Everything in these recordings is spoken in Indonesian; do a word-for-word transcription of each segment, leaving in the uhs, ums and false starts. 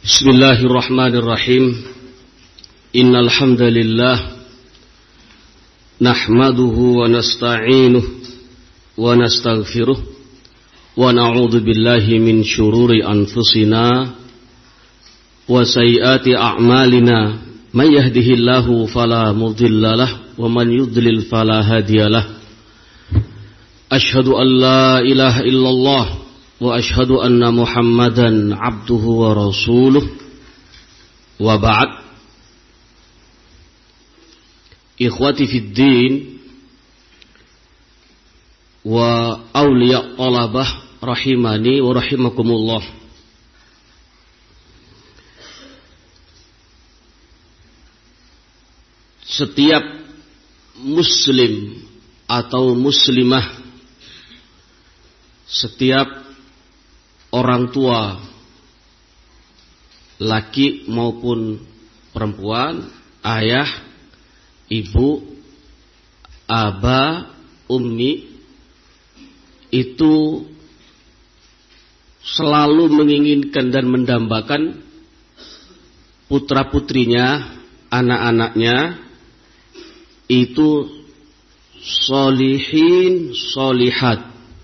Bismillahirrahmanirrahim. Innal hamdalillah nahmaduhu wa nasta'inuhu wa nastaghfiruh wa na'udzu billahi min syururi anfusina wa sayyiati a'malina. May yahdihillahu fala mudhillalah wa man yudlil fala hadiyalah. Asyhadu an la ilaha illallah wa ashhadu anna Muhammadan abduhu wa rasuluh. Wa ba'd. Ikhwati fid din wa awliya talabah rahimani wa rahimakumullah. Setiap muslim atau muslimah, setiap orang tua, laki maupun perempuan, ayah, ibu, aba, ummi, itu selalu menginginkan dan mendambakan putra-putrinya, anak-anaknya itu solihin, solihat.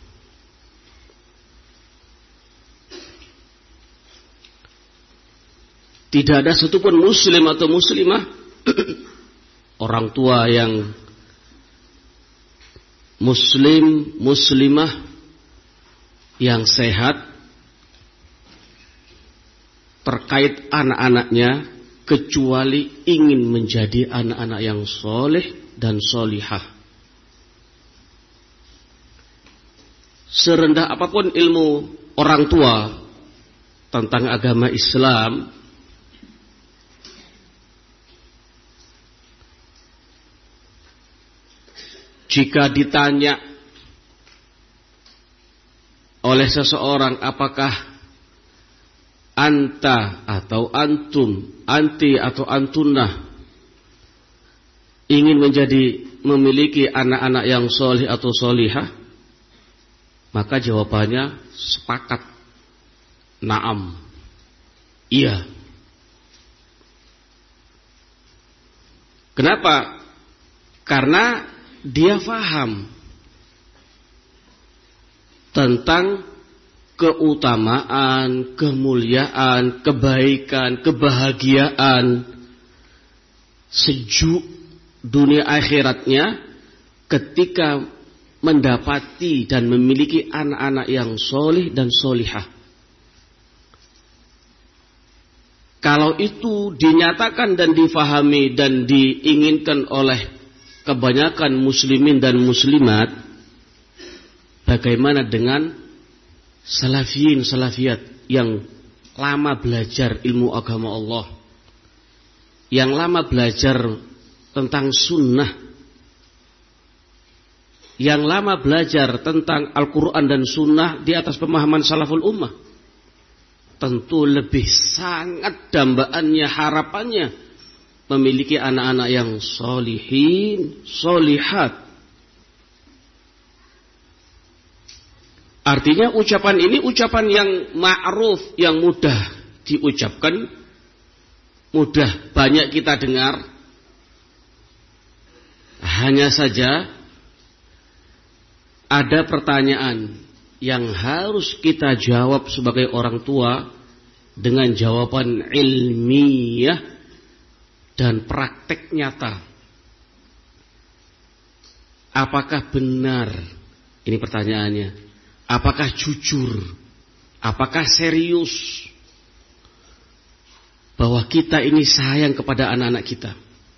Tidak ada satupun muslim atau muslimah, orang tua yang muslim, muslimah yang sehat terkait anak-anaknya, kecuali ingin menjadi anak-anak yang soleh dan solihah. Serendah apapun ilmu orang tua tentang agama Islam, jika ditanya oleh seseorang apakah anta atau antum, anti atau antunah ingin menjadi memiliki anak-anak yang solih atau solihah, maka jawabannya sepakat, naam, iya. Kenapa? Karena dia faham tentang keutamaan, kemuliaan, kebaikan, kebahagiaan, sejuk dunia akhiratnya ketika mendapati dan memiliki anak-anak yang solih dan solihah. Kalau itu dinyatakan dan difahami dan diinginkan oleh kebanyakan muslimin dan muslimat, bagaimana dengan salafiyin, salafiyat yang lama belajar ilmu agama Allah, yang lama belajar tentang sunnah, yang lama belajar tentang Al-Quran dan sunnah di atas pemahaman salaful ummah? Tentu lebih sangat dambaannya, harapannya memiliki anak-anak yang solihin, solihat. Artinya ucapan ini ucapan yang ma'ruf, yang mudah diucapkan, mudah banyak kita dengar. Hanya saja ada pertanyaan yang harus kita jawab sebagai orang tua dengan jawaban ilmiah dan praktek nyata. Apakah benar? Ini pertanyaannya. Apakah jujur? Apakah serius bahwa kita ini sayang kepada anak-anak kita?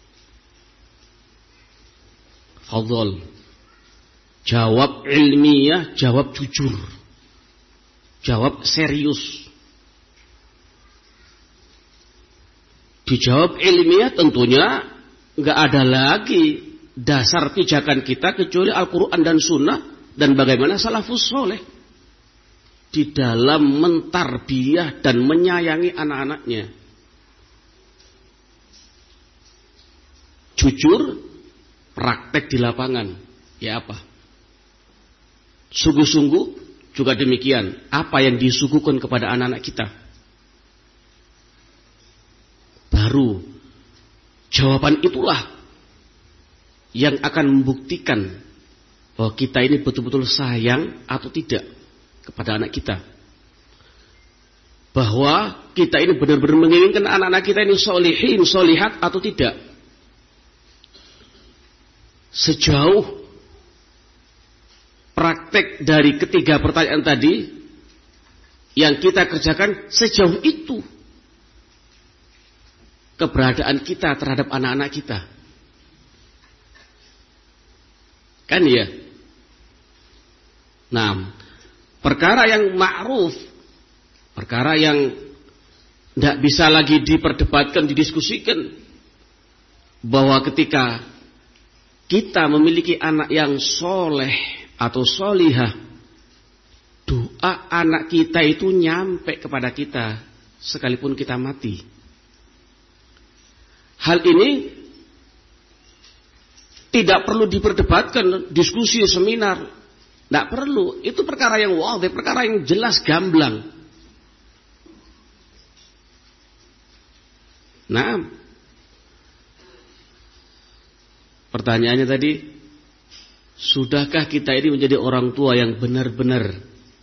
Fadhol. Jawab ilmiah, jawab jujur. Jawab serius. Dijawab ilmiah tentunya nggak ada lagi dasar pijakan kita kecuali Al-Quran dan Sunnah dan bagaimana salafus soleh di dalam mentarbiyah dan menyayangi anak-anaknya. Jujur, praktek di lapangan, ya apa? Sungguh-sungguh juga demikian. Apa yang disuguhkan kepada anak-anak kita? baru jawaban itulah yang akan membuktikan bahwa kita ini betul-betul sayang atau tidak kepada anak kita. Bahwa kita ini benar-benar menginginkan anak-anak kita ini solihin, solihat atau tidak. Sejauh praktek dari ketiga pertanyaan tadi yang kita kerjakan, sejauh itu keberadaan kita terhadap anak-anak kita. Kan ya? Nah, perkara yang ma'ruf, perkara yang tidak bisa lagi diperdebatkan, didiskusikan, bahwa ketika kita memiliki anak yang soleh atau solihah, doa anak kita itu nyampe kepada kita sekalipun kita mati. Hal ini tidak perlu diperdebatkan, diskusi, seminar. Tidak perlu. Itu perkara yang wadih, perkara yang jelas, gamblang. Nah, pertanyaannya tadi, sudahkah kita ini menjadi orang tua yang benar-benar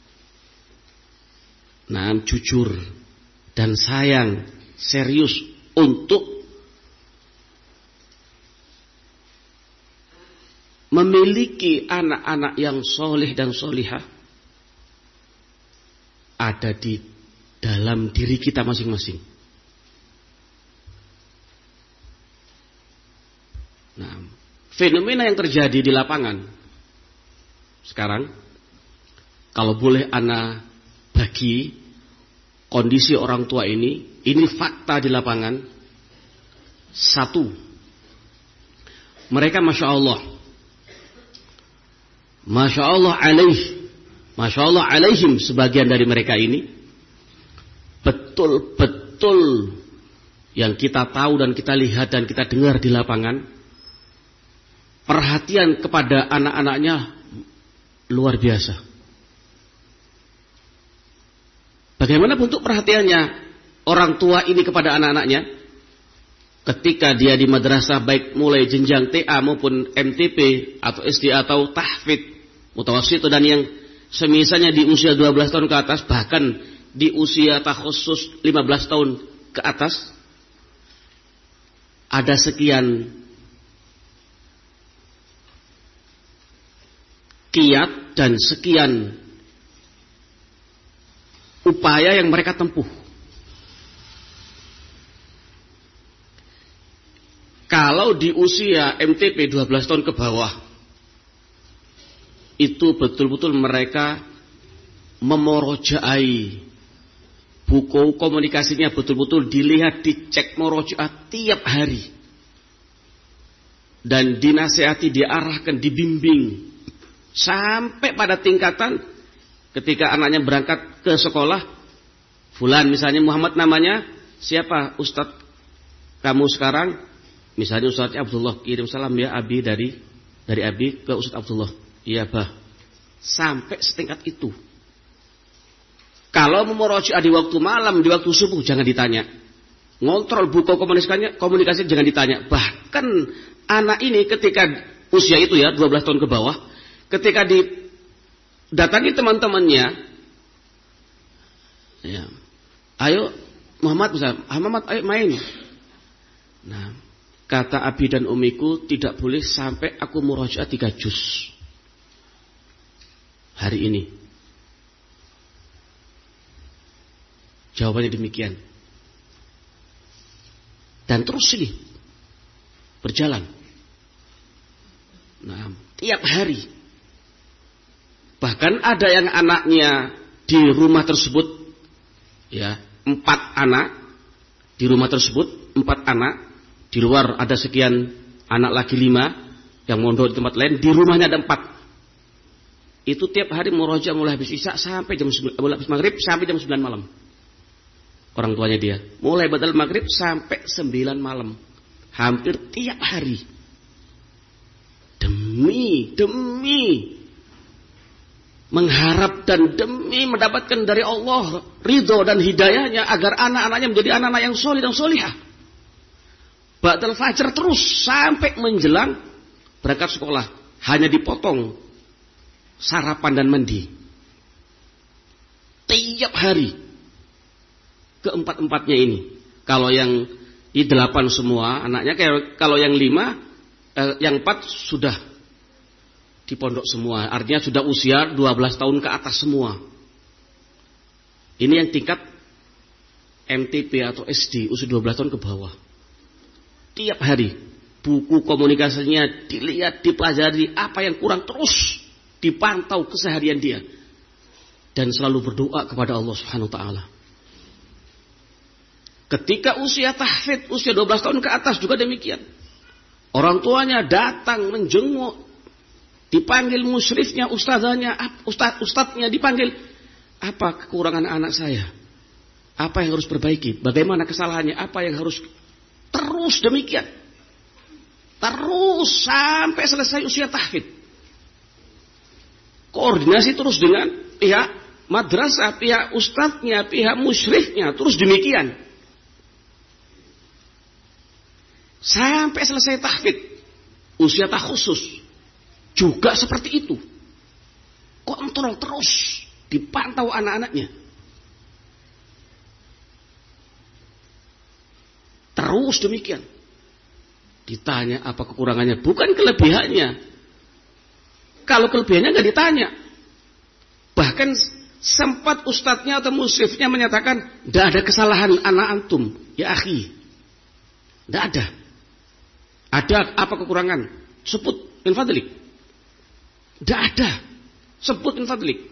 nah, jujur dan sayang, serius untuk memiliki anak-anak yang soleh dan solihah? Ada di dalam diri kita masing-masing. Nah, fenomena yang terjadi di lapangan sekarang, kalau boleh ana bagi kondisi orang tua ini, ini fakta di lapangan. Satu, mereka Masya Allah, Masya Allah alaih, Masya Allah alaihim, sebagian dari mereka ini betul-betul yang kita tahu dan kita lihat dan kita dengar di lapangan, perhatian kepada anak-anaknya luar biasa. Bagaimana bentuk perhatiannya orang tua ini kepada anak-anaknya? Ketika dia di madrasah, baik mulai jenjang T A maupun M T P atau S D A atau tahfidz, mutawasit, dan yang semisalnya di usia dua belas tahun ke atas, bahkan di usia takhusus lima belas tahun ke atas, ada sekian kiat dan sekian upaya yang mereka tempuh. Kalau di usia M T P dua belas tahun ke bawah, itu betul-betul mereka memorojaai buku komunikasinya, betul-betul dilihat, dicek, morojaah tiap hari, dan dinasihati, diarahkan, dibimbing, sampai pada tingkatan ketika anaknya berangkat ke sekolah, fulan misalnya Muhammad namanya, siapa Ustadz kamu sekarang? Misalnya Ustadz Abdullah, kirim salam ya Abi dari dari Abi ke Ustadz Abdullah. Iya bah. Sampai setingkat itu. Kalau memurojaah di waktu malam, di waktu subuh, jangan ditanya. Ngontrol buku komunikasinya, komunikasi jangan ditanya. Bahkan anak ini ketika usia itu ya dua belas tahun ke bawah, ketika didatangi teman-temannya, ya, ayo Muhammad misalnya, ah, Muhammad ayo main. Nah, kata Abi dan Umiku, tidak boleh sampai aku murojaah tiga juz hari ini. Jawabannya demikian. Dan terus ini berjalan. Nah, tiap hari. Bahkan ada yang anaknya di rumah tersebut, ya, empat anak di rumah tersebut, empat anak. Di luar ada sekian anak lagi lima yang mondok di tempat lain, di rumahnya ada empat. Itu tiap hari murojaah mulai habis isya sampai jam sembilan, mulai habis maghrib sampai jam sembilan malam. Orang tuanya dia, mulai badal maghrib sampai sembilan malam, hampir tiap hari. Demi demi mengharap dan demi mendapatkan dari Allah ridho dan hidayahnya agar anak-anaknya menjadi anak-anak yang soleh dan solihah. ba'dal fajar terus sampai menjelang berangkat sekolah. Hanya dipotong sarapan dan mandi. Tiap hari. Keempat-empatnya ini. Kalau yang di delapan semua anaknya, kalau yang lima, eh, yang empat sudah di pondok semua. Artinya sudah usia dua belas tahun ke atas semua. Ini yang tingkat M T P atau S D, usia dua belas tahun ke bawah. Tiap hari buku komunikasinya dilihat, dipelajari, apa yang kurang terus dipantau keseharian dia. Dan selalu berdoa kepada Allah Subhanahu wa taala. Ketika usia tahfidz, usia dua belas tahun ke atas juga demikian. Orang tuanya datang menjenguk, dipanggil musyrifnya, ustazanya, ustaz, ustadznya dipanggil. Apa kekurangan anak saya? Apa yang harus perbaiki? Bagaimana kesalahannya? Apa yang harus terus demikian? Terus sampai selesai usia tahfidz. Koordinasi terus dengan pihak madrasah, pihak ustadznya, pihak musyrifnya, terus demikian. Sampai selesai tahfidz, usia takhusus juga seperti itu. Kontrol terus, dipantau anak-anaknya. Terus demikian. Ditanya apa kekurangannya, bukan kelebihannya. Kalau kelebihannya nggak ditanya. Bahkan sempat ustadznya atau musyrifnya menyatakan, tidak ada kesalahan anak antum, ya akhi. Tidak ada. Ada apa kekurangan? Sebut min fadlik. Tidak ada. Sebut min fadlik.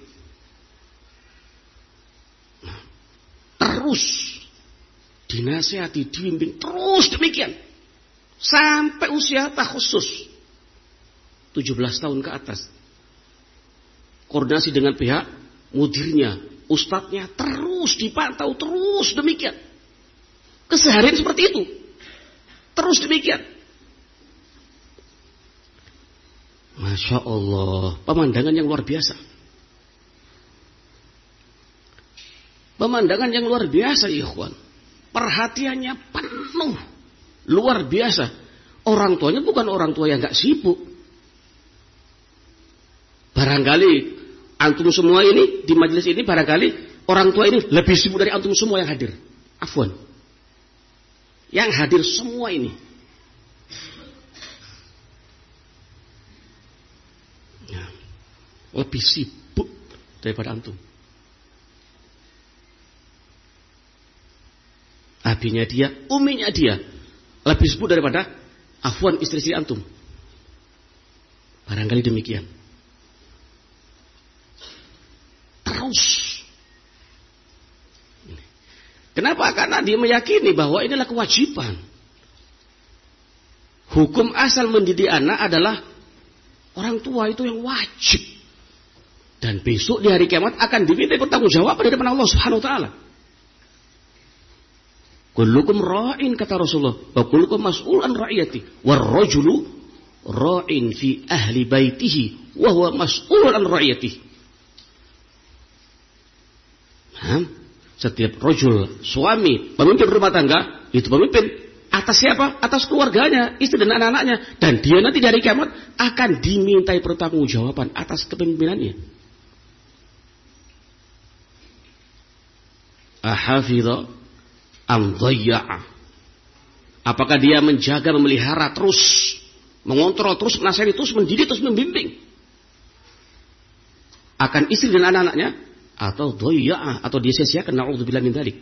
Nah, terus dinasihati, dibimbing terus demikian. Sampai usia takhusus tujuh belas tahun ke atas. Koordinasi dengan pihak mudirnya, ustadznya terus dipantau terus demikian. Keseharian seperti itu. Terus demikian. Masya Allah, pemandangan yang luar biasa. Pemandangan yang luar biasa, ikhwan. Perhatiannya penuh, luar biasa. Orang tuanya bukan orang tua yang gak sibuk. Barangkali antum semua ini di majelis ini, barangkali orang tua ini lebih sibuk dari antum semua yang hadir. Afwan. Yang hadir semua ini. Lebih sibuk daripada antum. Abinya dia, uminya dia lebih sibuk daripada afwan istri-istri antum. Barangkali demikian. Terus. Kenapa? Karena dia meyakini bahwa inilah kewajiban. Hukum asal mendidik anak adalah orang tua itu yang wajib. Dan besok di hari kiamat akan diminta pertanggungjawaban di depan Allah Subhanahu wa taala. Kullukum ra'in kata Rasulullah, wa kullukum mas'ulun ra'iyati, war rajulu ra'in fi ahli baitihi wa huwa mas'ulun an ra'iyatihi. Nah, setiap rajul, suami, pemimpin rumah tangga, itu pemimpin atas siapa? Atas keluarganya, istri dan anak-anaknya, dan dia nanti di hari kiamat akan dimintai pertanggungjawaban atas kepemimpinannya. Ahafidha am dhayya'a. Apakah dia menjaga, memelihara terus, mengontrol terus, menasihati terus, mendidik terus, membimbing akan istri dan anak-anaknya, atau dhayya'a, atau dia sia-siakan, na'udzubillah min dzalik.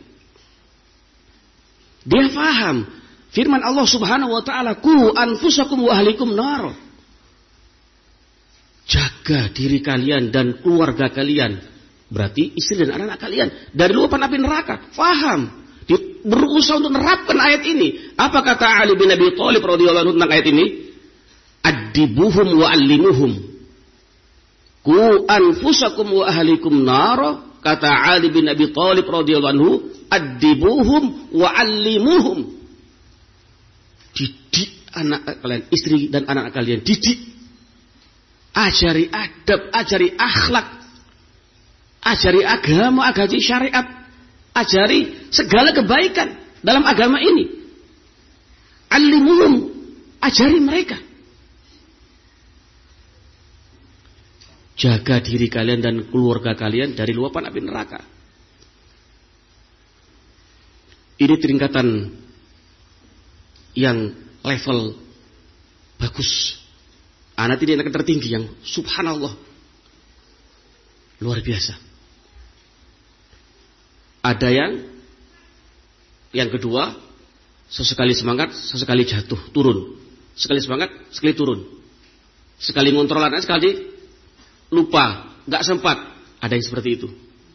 Dia faham firman Allah Subhanahu wa taala, "Qu anfusakum wa ahlikum nar." Jaga diri kalian dan keluarga kalian. Berarti istri dan anak-anak kalian dari luapan api neraka. Faham. Dia berusaha untuk menerapkan ayat ini. Apa kata Ali bin Abi Thalib radhiyallahu anhu tentang ayat ini? Addibuhum wa allimuhum. Qu anfusakum wa ahlikum nar. Kata Ali bin Abi Thalib radhiyallahu anhu, addibuhum wa allimuhum. Didik anak kalian, istri dan anak kalian, didik. Ajari adab, ajari akhlak. Ajari agama, ajari syariat, ajari segala kebaikan dalam agama ini. Alimuhum, ajari mereka. Jaga diri kalian dan keluarga kalian dari luapan api neraka. Ini tingkatan yang level bagus. Anak ini anak tertinggi yang subhanallah luar biasa. Ada yang yang kedua, sesekali semangat, sesekali jatuh, turun. Sekali semangat, sekali turun. Sekali ngontrol anak, sekali lupa, nggak sempat. Ada yang seperti itu.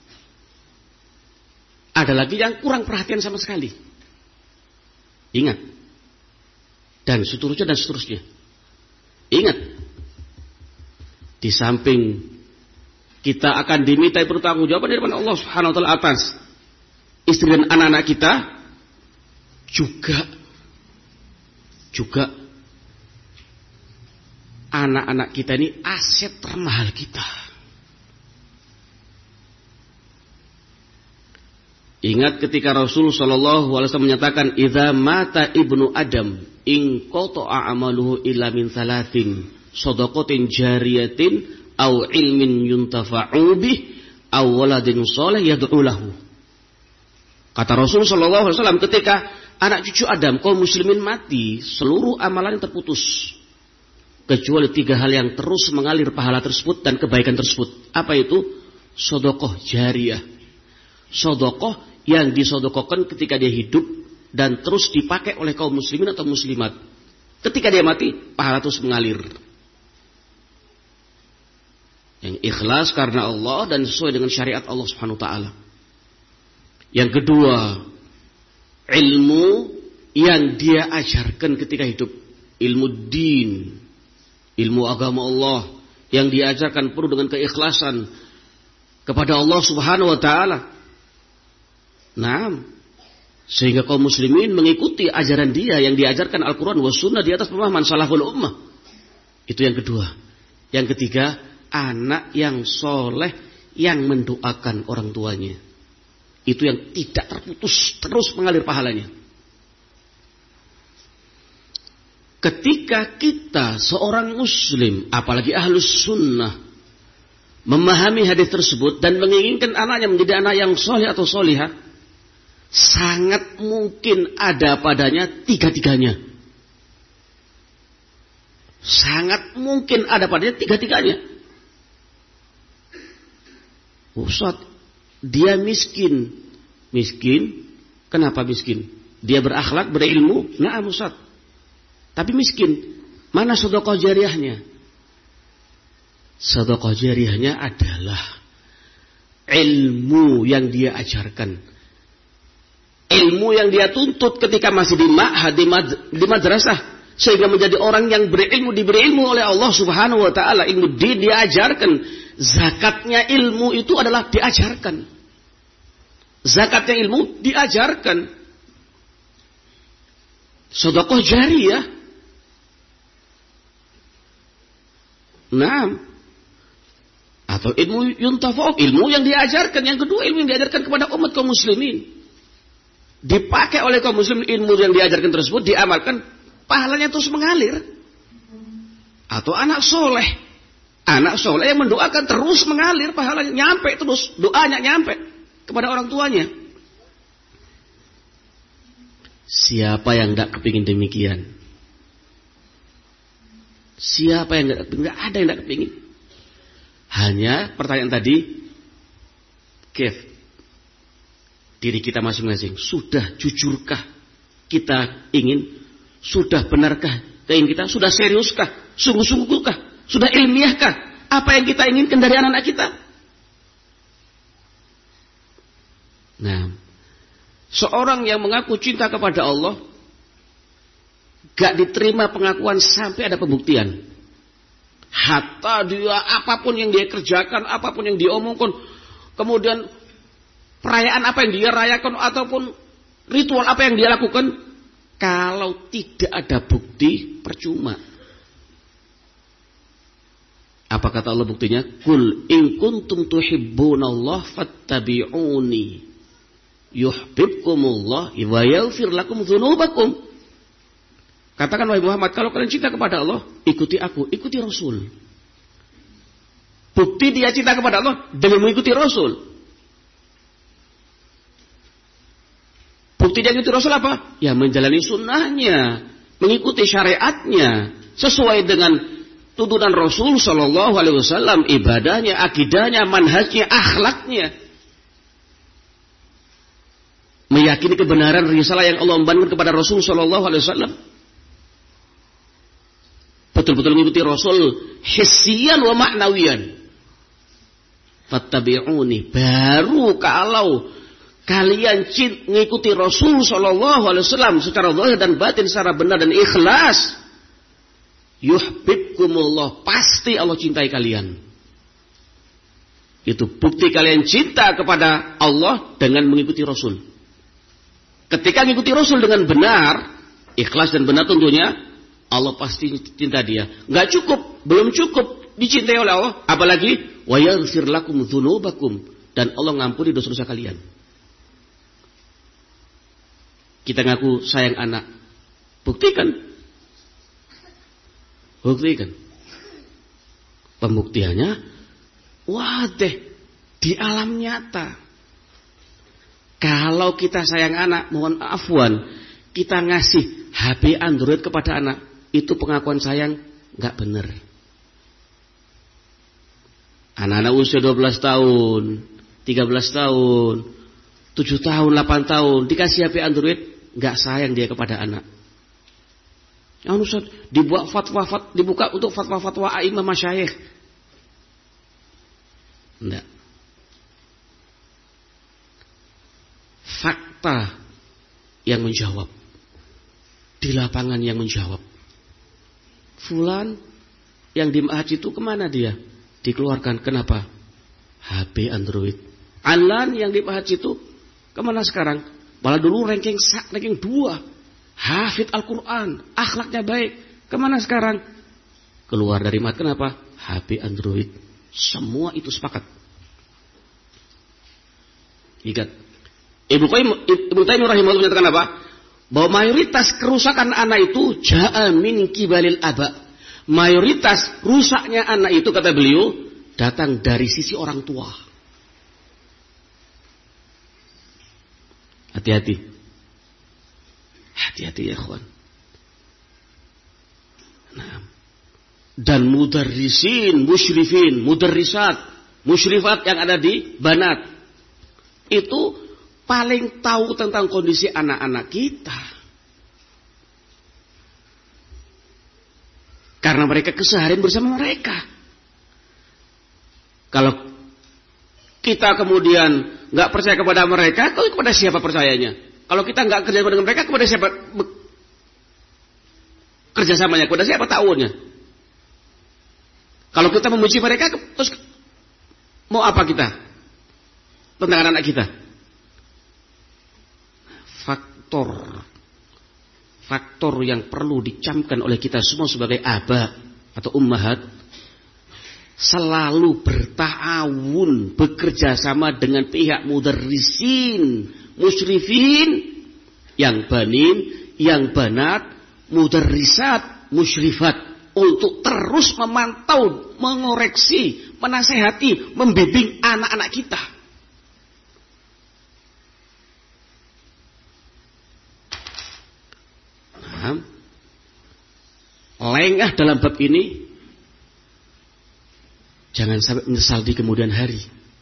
Ada lagi yang kurang perhatian sama sekali. Ingat. Dan seterusnya dan seterusnya. Ingat. Di samping kita akan dimintai pertanggungjawaban dari Allah Subhanahu wa taala atas istri dan anak-anak kita, juga juga anak-anak kita ini aset termahal kita. Ingat ketika Rasul sallallahu alaihi wasallam menyatakan, "Idza mata ibnu Adam, in qata'a amaluhu illa min thalathin, shadaqatin jariyatin aw ilmin yuntafa'u bih aw waladin shalih yad'u lahu." Kata Rasul sallallahu alaihi wasallam, ketika anak cucu Adam, kaum muslimin mati, seluruh amalan terputus kecuali tiga hal yang terus mengalir pahala tersebut dan kebaikan tersebut. Apa itu? Sedekah jariyah. Sedekah yang disedekahkan ketika dia hidup dan terus dipakai oleh kaum muslimin atau muslimat. Ketika dia mati, pahala terus mengalir. Yang ikhlas karena Allah dan sesuai dengan syariat Allah Subhanahu wa taala. Yang kedua, ilmu yang dia ajarkan ketika hidup, ilmu din, ilmu agama Allah yang diajarkan penuh dengan keikhlasan kepada Allah Subhanahu wa taala. Nah, sehingga kaum muslimin mengikuti ajaran dia yang diajarkan Al-Quran wa sunnah di atas pemahaman salaful ummah. Itu yang kedua. Yang ketiga, anak yang soleh yang mendoakan orang tuanya. Itu yang tidak terputus, terus mengalir pahalanya. Ketika kita seorang muslim, apalagi ahlus sunnah, memahami hadis tersebut dan menginginkan anaknya menjadi anak yang soleh atau solihah, sangat mungkin ada padanya tiga-tiganya. Sangat mungkin ada padanya tiga-tiganya. Ustaz, dia miskin. Miskin, kenapa miskin? Dia berakhlak, berilmu, nah Ustaz. Tapi miskin. Mana sedekah jariyahnya? Sedekah jariyahnya adalah ilmu yang dia ajarkan. Ilmu yang dia tuntut ketika masih di ma'had, di, mad, di madrasah. Sehingga menjadi orang yang berilmu, diberi ilmu oleh Allah Subhanahu wa ta'ala. Ilmu din diajarkan. Zakatnya ilmu itu adalah diajarkan. Zakatnya ilmu diajarkan. Sedekah jariyah. Nah, atau ilmu yuntafa'u, ilmu yang diajarkan. Yang kedua, ilmu yang diajarkan kepada umat kaum muslimin. Dipakai oleh kaum muslimin, ilmu yang diajarkan tersebut diamalkan, pahalanya terus mengalir. Atau anak soleh, anak soleh yang mendoakan terus mengalir, pahalanya nyampe terus, doanya nyampe kepada orang tuanya. Siapa yang tidak kepingin demikian? Siapa yang tidak kepingin? Tidak ada yang tidak kepingin. Hanya pertanyaan tadi, Kev, diri kita masing-masing, sudah jujurkah kita ingin? Sudah benarkah keinginan kita? Sudah seriuskah? Sungguh-sungguhkah? Sudah ilmiahkah apa yang kita inginkan dari anak-anak kita? Nah, seorang yang mengaku cinta kepada Allah gak diterima pengakuan sampai ada pembuktian. Hatta dia apapun yang dia kerjakan, apapun yang dia omongkan, kemudian perayaan apa yang dia rayakan ataupun ritual apa yang dia lakukan, kalau tidak ada bukti, percuma. Apa kata Allah buktinya? Qul in kuntum tuhibbunallah fattabi'uni yuhibbukumullah wa yaghfir lakum dzunubakum. Katakan wahai Muhammad, kalau kalian cinta kepada Allah, ikuti aku, ikuti Rasul. Bukti dia cinta kepada Allah dengan mengikuti Rasul. Bukti dia mengikuti Rasul apa? Ya menjalani sunnahnya, mengikuti syariatnya, sesuai dengan tuntunan Rasul Shallallahu Alaihi Wasallam, ibadahnya, akidahnya, manhajnya, akhlaknya. Meyakini kebenaran risalah yang Allah embankan kepada Rasul Shallallahu Alaihi Wasallam. Betul-betul mengikuti Rasul hissiyan wa ma'nawiyan. Fattabi'uni, baru kalau kalian mengikuti Rasul Shallallahu Alaihi Wasallam secara zahir dan batin, secara benar dan ikhlas, yuhibbukumullah, pasti Allah cintai kalian. Itu bukti kalian cinta kepada Allah dengan mengikuti Rasul. Ketika mengikuti Rasul dengan benar, ikhlas dan benar tentunya, Allah pasti cinta dia. Nggak cukup, belum cukup dicintai oleh Allah, apalagi wa yaghfir lakum dzunubakum, dan Allah ngampuni dosa-dosa kalian. Kita ngaku sayang anak, buktikan. Buktikan. Pembuktiannya wadah di alam nyata. Kalau kita sayang anak, mohon afwan, kita ngasih H P Android kepada anak, itu pengakuan sayang nggak benar. Anak-anak usia dua belas tahun, tiga belas tahun, tujuh tahun, delapan tahun dikasih H P Android, nggak sayang dia kepada anak. Yang Ustaz, dibuat fatwa, fatwa dibuka untuk fatwa-fatwa a'imah masyayikh. Enggak. Fakta yang menjawab, di lapangan yang menjawab. Fulan yang di Ma'had itu kemana dia? Dikeluarkan. Kenapa? H P Android. Alan yang di Ma'had itu kemana sekarang? Malah dulu ranking ranking dua, hafid Al-Quran, akhlaknya baik. Kemana sekarang? Keluar dari Ma'had. Kenapa? H P Android. Semua itu sepakat. Ingat, Ibnu Qayyim Ibnu Taimiyah rahimahullah menyatakan apa? Bahwa mayoritas kerusakan anak itu ja'a min kibalil aba. Mayoritas rusaknya anak itu, kata beliau, datang dari sisi orang tua. Hati-hati. Hati-hati ya kawan. Nah. Dan mudarrisin, musyrifin, mudarrisat, musyrifat yang ada di Banat itu paling tahu tentang kondisi anak-anak kita. Karena mereka keseharian bersama mereka. Kalau kita kemudian nggak percaya kepada mereka, kalau kepada siapa percayanya? Kalau kita nggak kerja dengan mereka, kepada siapa kerjasamanya? Kepada siapa ta'awunnya? Kalau kita memuji mereka, terus mau apa kita tentang anak-anak kita? Faktor faktor yang perlu dicamkan oleh kita semua sebagai aba atau ummahat, selalu berta'awun, bekerja sama dengan pihak mudarrisin, musyrifin, yang banin, yang banat, mudarrisat, musyrifat, untuk terus memantau, mengoreksi, menasehati, membimbing anak-anak kita. Nah, lengah dalam bab ini, jangan sampai menyesal di kemudian hari.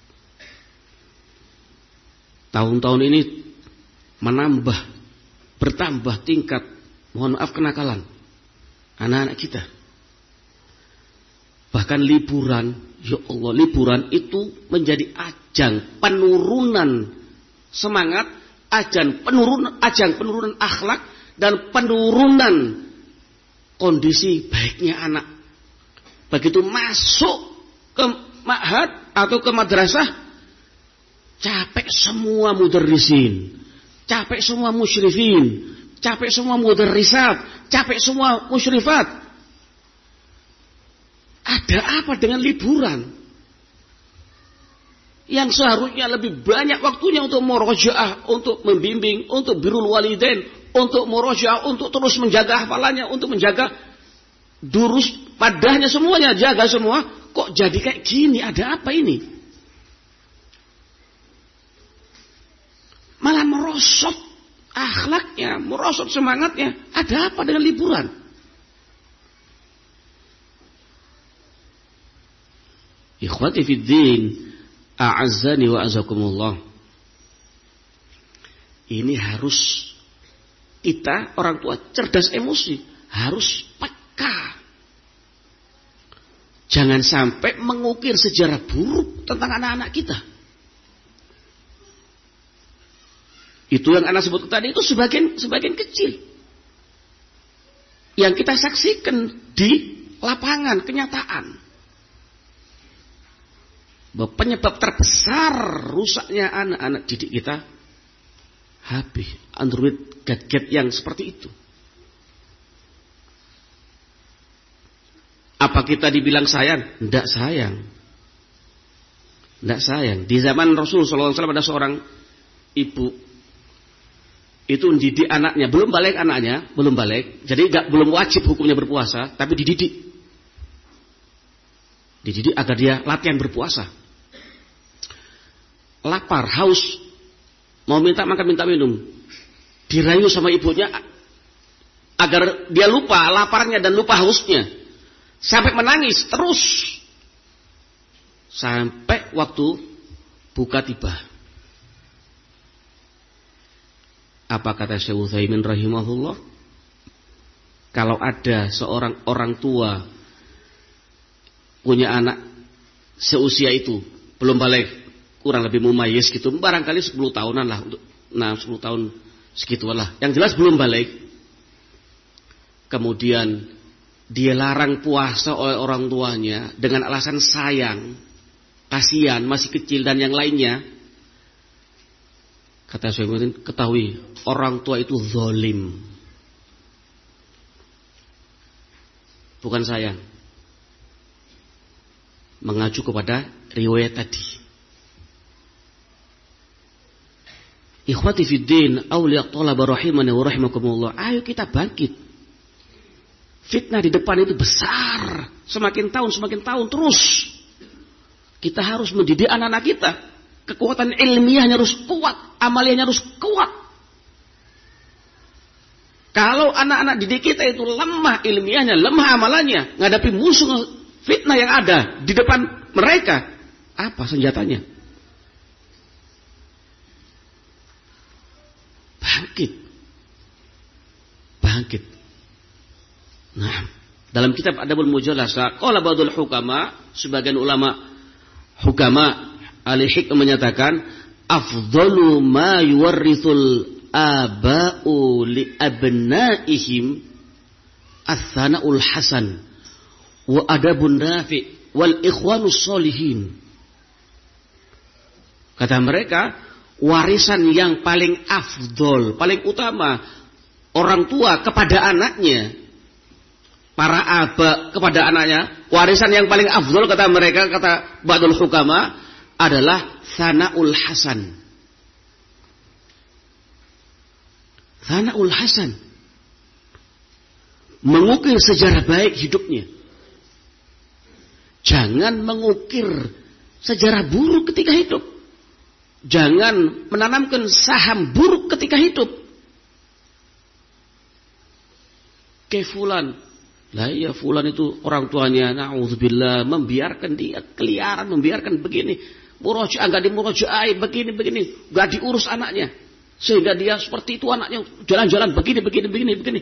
Tahun-tahun ini menambah, bertambah tingkat, mohon maaf, kenakalan anak-anak kita. Bahkan liburan, ya Allah, liburan itu menjadi ajang penurunan semangat, ajang penurunan, ajang penurunan akhlak, dan penurunan kondisi baiknya anak. Begitu masuk ke ma'had atau ke madrasah, capek semua mudarrisin, capek semua musyrifin, capek semua mudarrisat, capek semua musyrifat. Ada apa dengan liburan? Yang seharusnya lebih banyak waktunya untuk murajaah, untuk membimbing, untuk birrul walidain, untuk murojaah, untuk terus menjaga hafalannya, untuk menjaga durus padahnya semuanya, jaga semua. Kok jadi kayak gini? Ada apa ini? Malah merosot akhlaknya, merosot semangatnya. Ada apa dengan liburan? Ikhwati fiddin, a'azzani wa azakumullah. Ini harus kita orang tua cerdas emosi, harus peka. Jangan sampai mengukir sejarah buruk tentang anak-anak kita. Itu yang anak sebut tadi itu sebagian sebagian kecil yang kita saksikan di lapangan kenyataan. Bahwa penyebab terbesar rusaknya anak-anak didik kita habis Android gadget yang seperti itu. Apa kita dibilang sayang? Tidak sayang. Tidak sayang. Di zaman Rasul shallallahu alaihi wasallam ada seorang ibu itu mendidik anaknya, belum balik anaknya, belum balik. Jadi gak, belum wajib hukumnya berpuasa, tapi dididik. Dididik agar dia latihan berpuasa. Lapar, haus, mau minta makan, minta minum, dirayu sama ibunya agar dia lupa laparnya dan lupa hausnya, sampai menangis terus sampai waktu buka tiba. Apa kata Syekh Utsaimin rahimahullah? Kalau ada seorang orang tua punya anak seusia itu, belum balik, kurang lebih mumayyiz gitu, barangkali sepuluh tahunan lah, untuk nah sepuluh tahun segituan lah. Yang jelas belum balik. Kemudian dia larang puasa oleh orang tuanya dengan alasan sayang, kasihan, masih kecil dan yang lainnya. Kata Syekh Utsaimin, ketahui orang tua itu zalim. Bukan sayang. Mengacu kepada riwayat tadi. Ikhwati fiddin, awliya talaba rahimani wa rahimakumullah. Ayo kita bangkit. Fitnah di depan itu besar. Semakin tahun, semakin tahun terus. Kita harus mendidik anak-anak kita. Kekuatan ilmiahnya harus kuat. Amaliyahnya harus kuat. Kalau anak-anak didik kita itu lemah ilmiahnya, lemah amalannya, menghadapi musuh fitnah yang ada di depan mereka, apa senjatanya? Bangkit. Bangkit. Nah, dalam kitab Adabul Mujalasah, qala ba'dul hukama, sebagian ulama hukama ahli hikmah menyatakan, afdalu ma yuwarrithul aba'u li abnaihim ats-tsana'ul hasan wa adabun nafi' wal ikhwanus sholihin. Kata mereka, warisan yang paling afdol, paling utama orang tua kepada anaknya, para aba kepada anaknya, warisan yang paling afdol kata mereka, kata ba'dul hukama, adalah tsana'ul hasan. Tsana'ul hasan, mengukir sejarah baik hidupnya. Jangan mengukir sejarah buruk ketika hidup. Jangan menanamkan saham buruk ketika hidup. Kayak fulan. Lah iya fulan itu orang tuanya, na'udzubillah, membiarkan dia keliaran, membiarkan begini. Murojaah enggak dimurojaai, begini-begini. Enggak diurus anaknya. Sehingga dia seperti itu, anaknya jalan-jalan begini, begini, begini, begini.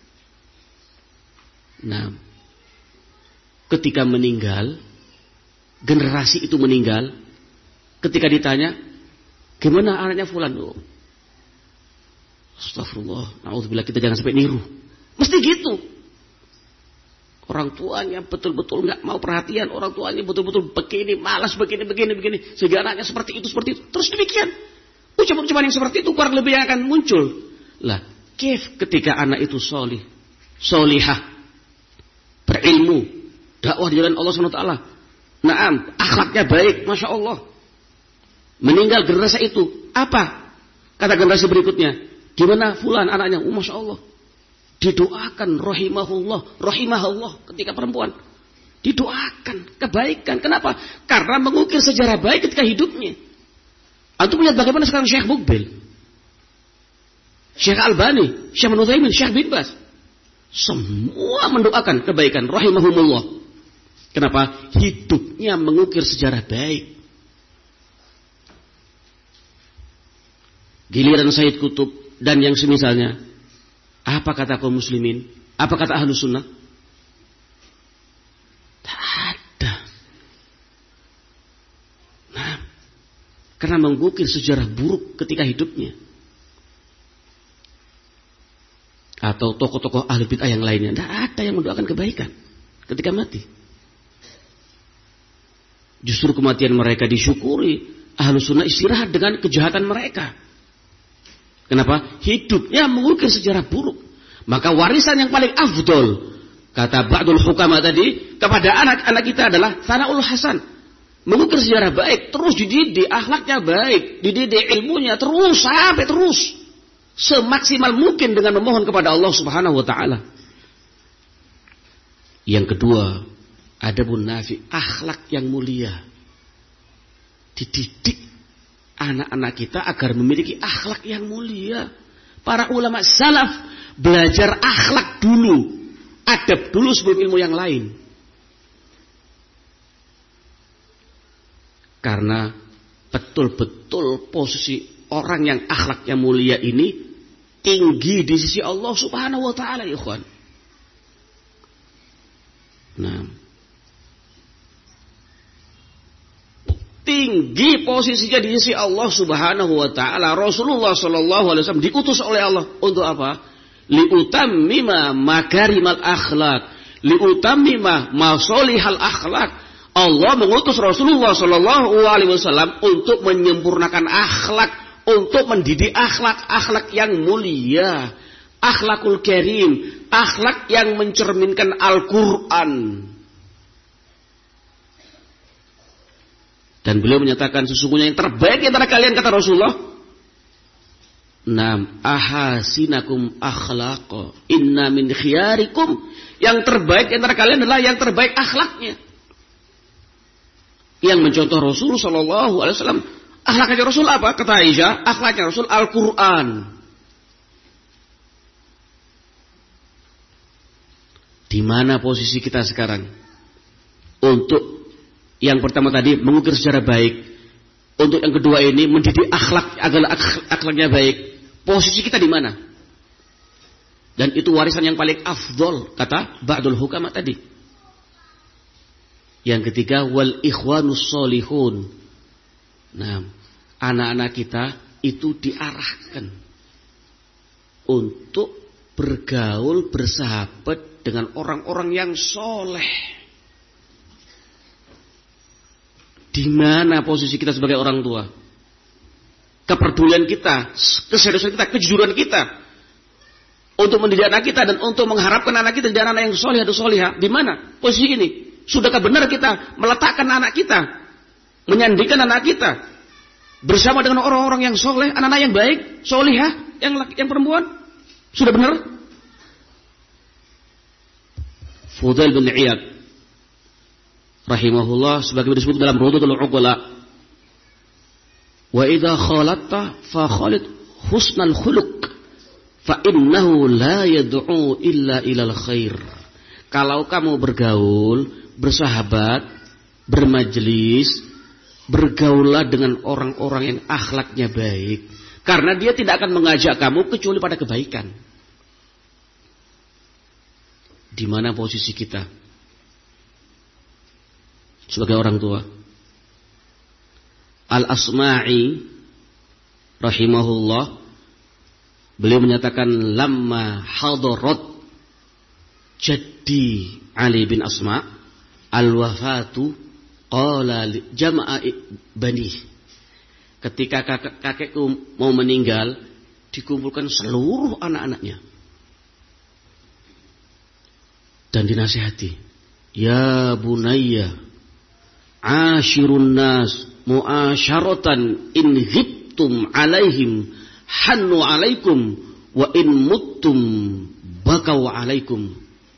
Nah, ketika meninggal, generasi itu meninggal, ketika ditanya, gimana anaknya fulan? Oh, astagfirullah, na'udzubillah, kita jangan sampai niru. Mesti gitu. Orang tuanya betul-betul nggak mau perhatian, orang tuanya betul-betul begini, malas begini, begini, begini, sehingga anaknya seperti itu, seperti itu. Terus demikian. Ucapan-ucapan yang seperti itu kurang lebih yang akan muncul. Lah, kif ketika anak itu solih, solihah, berilmu, dakwah di jalan Allah subhanahu wa taala. Naam, akhlaknya baik, masya Allah. Meninggal generasi itu, apa kata generasi berikutnya? Gimana fulan anaknya? Oh, Masya Allah. Didoakan rahimahullah, rahimahullah ketika perempuan. Didoakan kebaikan. Kenapa? Karena mengukir sejarah baik ketika hidupnya. Antum lihat bagaimana sekarang Syekh Mukbil, Syekh Albani, Syekh Ibnu Utsaimin, Syekh bin Baz. Semua mendoakan kebaikan rahimahumullah. Kenapa? Hidupnya mengukir sejarah baik. Giliran Sayyid Qutb dan yang semisalnya, apa kata kaum muslimin? Apa kata ahlu sunnah? Tak ada. Nah, karena mengukir sejarah buruk ketika hidupnya. Atau tokoh-tokoh ahli bid'ah yang lainnya, tidak ada yang mendoakan kebaikan ketika mati. Justru kematian mereka disyukuri. Ahlu sunnah istirahat dengan kejahatan mereka. Kenapa? Hidupnya mengukir sejarah buruk. Maka warisan yang paling afdol, kata ba'dul hukama tadi, kepada anak-anak kita adalah Sanaul Hasan. Mengukir sejarah baik, terus dididik, akhlaknya baik, dididik ilmunya, terus sampai terus. Semaksimal mungkin dengan memohon kepada Allah Subhanahu wa ta'ala. Yang kedua, adabun nafi, akhlak yang mulia. Dididik anak-anak kita agar memiliki akhlak yang mulia. Para ulama salaf belajar akhlak dulu, adab dulu sebelum ilmu yang lain. Karena betul-betul posisi orang yang akhlaknya mulia ini tinggi di sisi Allah Subhanahu wa ta'ala, ya ikhwan. Nah, tinggi posisinya di sisi Allah Subhanahu wa ta'ala. Rasulullah sallallahu alaihi wasallam diutus oleh Allah untuk apa? Liutammima makarimal akhlak, liutammima masolihal akhlak. Allah mengutus Rasulullah sallallahu alaihi wasallam untuk menyempurnakan akhlak, untuk mendidik akhlak-akhlak yang mulia, akhlakul karim, akhlak yang mencerminkan Al-Quran. Dan beliau menyatakan sesungguhnya yang terbaik di antara kalian, kata Rasulullah, nam ahasinakum akhlaqa inna min khiyarikum, yang terbaik di antara kalian adalah yang terbaik akhlaknya. Yang mencontoh Rasul sallallahu alaihi wasallam, akhlaknya Rasul apa? Kata Aisyah, akhlaknya Rasul Al-Quran. Di mana posisi kita sekarang? Untuk yang pertama tadi mengukir secara baik, untuk yang kedua ini mendidik akhlak agar akhlaknya baik. Posisi kita di mana? Dan itu warisan yang paling afdol, kata ba'dul hukama tadi. Yang ketiga, wal ikhwanus solihun. Nah, anak-anak kita itu diarahkan untuk bergaul, bersahabat dengan orang-orang yang soleh. Di mana posisi kita sebagai orang tua? Kepedulian kita, keseriusan kita, kejujuran kita untuk mendidik anak kita dan untuk mengharapkan anak kita jadi anak yang soleh atau solehah. Di mana posisi ini? Sudahkah benar kita meletakkan anak kita, menyandikan anak kita bersama dengan orang-orang yang soleh, anak-anak yang baik, solehah, yang yang perempuan? Sudah benar? Fudail bin Iyad rahimahullah sebagaimana disebut dalam Rududul Uqala, wa idza khalatta fa khalid husnal khuluq fa innahu la yad'u illa ilal khair. Kalau kamu bergaul, bersahabat, bermajlis, bergaulah dengan orang-orang yang akhlaknya baik, karena dia tidak akan mengajak kamu kecuali pada kebaikan. Di mana posisi kita sebagai orang tua? Al-Asma'i rahimahullah, beliau menyatakan lamma hadarat jaddi Ali bin Asma al-wafatu qala jama'a bani. Ketika kakek, kakekku mau meninggal, dikumpulkan seluruh anak-anaknya dan dinasihati, ya bunayya ashirun nas mu'asyaratan in ghibtum alaihim hannu alaikum wa in muttum bakau alaikum.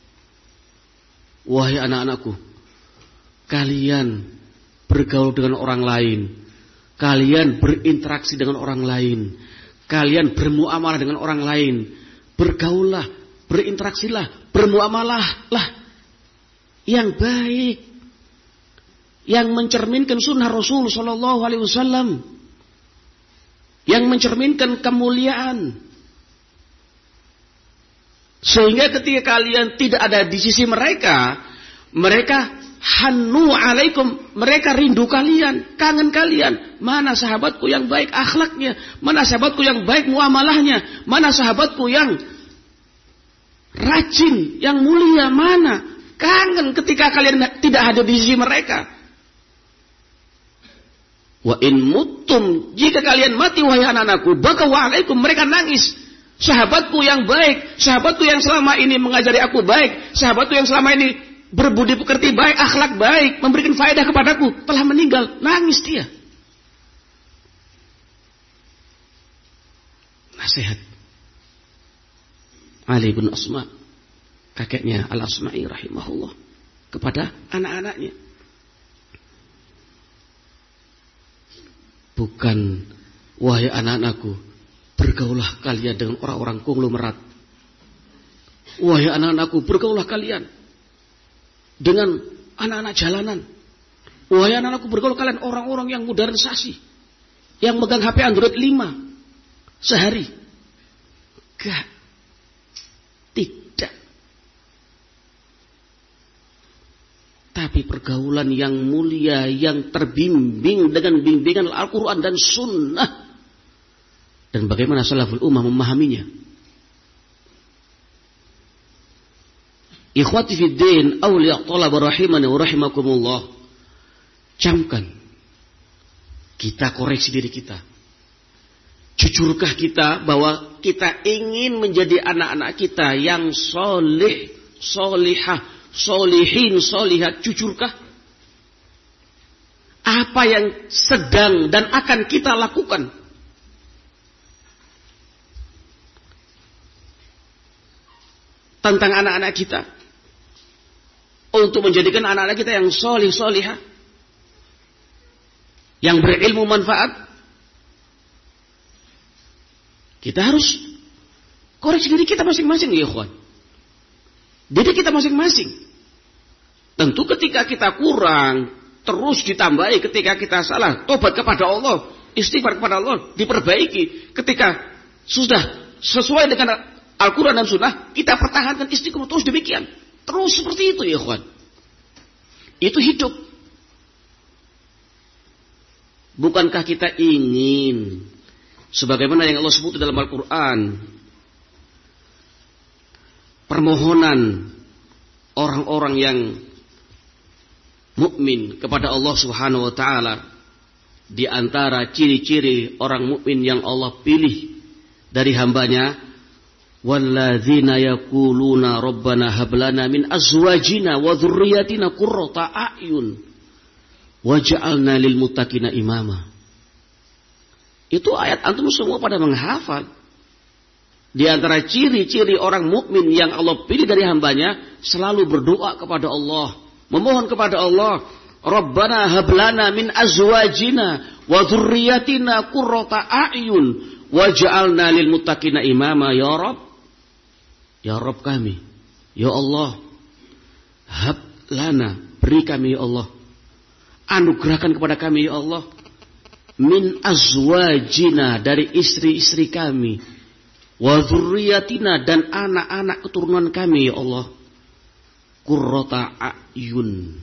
Wahai anak-anakku, kalian bergaul dengan orang lain, kalian berinteraksi dengan orang lain, kalian bermuamalah dengan orang lain, bergaullah, berinteraksilah, bermuamalah lah yang baik, yang mencerminkan sunnah Rasul Sallallahu Alaihi Wasallam, yang mencerminkan kemuliaan. Sehingga ketika kalian tidak ada di sisi mereka, mereka hannu alaikum, mereka rindu kalian, kangen kalian. Mana sahabatku yang baik akhlaknya, mana sahabatku yang baik muamalahnya, mana sahabatku yang rajin, yang mulia, mana? Kangen ketika kalian tidak ada di sisi mereka. Wa in muttum, jika kalian mati wahai anak-anakku, baka wa alaikum, mereka nangis. Sahabatku yang baik, sahabatku yang selama ini mengajari aku baik, sahabatku yang selama ini berbudi pekerti baik, akhlak baik, memberikan faedah kepadaku, telah meninggal. Nangis dia. Nasihat Ali bin Asma, kakeknya Al-Asma'i rahimahullah, kepada anak-anaknya. Bukan, wahai anak-anakku, bergaulah kalian dengan orang-orang konglomerat. Wahai anak-anakku, bergaulah kalian dengan anak-anak jalanan. Wahai anak-anakku, bergaul kalian orang-orang yang modernisasi, yang megang H P Android lima sehari. Gak. Tidak. Tapi pergaulan yang mulia, yang terbimbing dengan bimbingan Al-Quran dan Sunnah. Dan bagaimana salaful ummah memahaminya. Ikhwati fid din, awliya talab rahimani wa rahimakumullah. Camkan. Kita koreksi diri kita. Jujurkah kita bahwa kita ingin menjadi anak-anak kita yang soleh, solihah, solihin, solihat? Jujurkah? Apa yang sedang dan akan kita lakukan tentang anak-anak kita untuk menjadikan anak-anak kita yang solih, solihah, yang berilmu manfaat? Kita harus koreksi diri kita masing-masing, ya ikhwan. Diri kita masing-masing. Tentu ketika kita kurang, terus ditambahi. Ketika kita salah, tobat kepada Allah, istighfar kepada Allah, diperbaiki. Ketika sudah sesuai dengan Al-Quran dan Sunnah, kita pertahankan istiqomah terus demikian. Terus seperti itu, ya ikhwan. Itu hidup. Bukankah kita ingin, sebagaimana yang Allah sebut dalam Al-Quran, permohonan orang-orang yang mukmin kepada Allah Subhanahu wa taala, di antara ciri-ciri orang mukmin yang Allah pilih dari hambanya, walladzina yaquluna rabbana hab lana min azwajina wa dzurriyyatina qurrata a'yun waj'alna lil muttaqina imama. Itu ayat antum semua pada menghafal. Di antara ciri-ciri orang mukmin yang Allah pilih dari hambanya, selalu berdoa kepada Allah, memohon kepada Allah, Rabbana hablana min azwajina wa dzurriyyatina qurrata a'yun waj'alna lil muttaqina imama. Ya Rabb, ya Rabb kami, ya Allah, hab lana, beri kami ya Allah, anugerahkan kepada kami ya Allah, min azwajina, dari istri-istri kami, wa dzurriyyatina, dan anak-anak keturunan kami ya Allah, qurrata a'yun,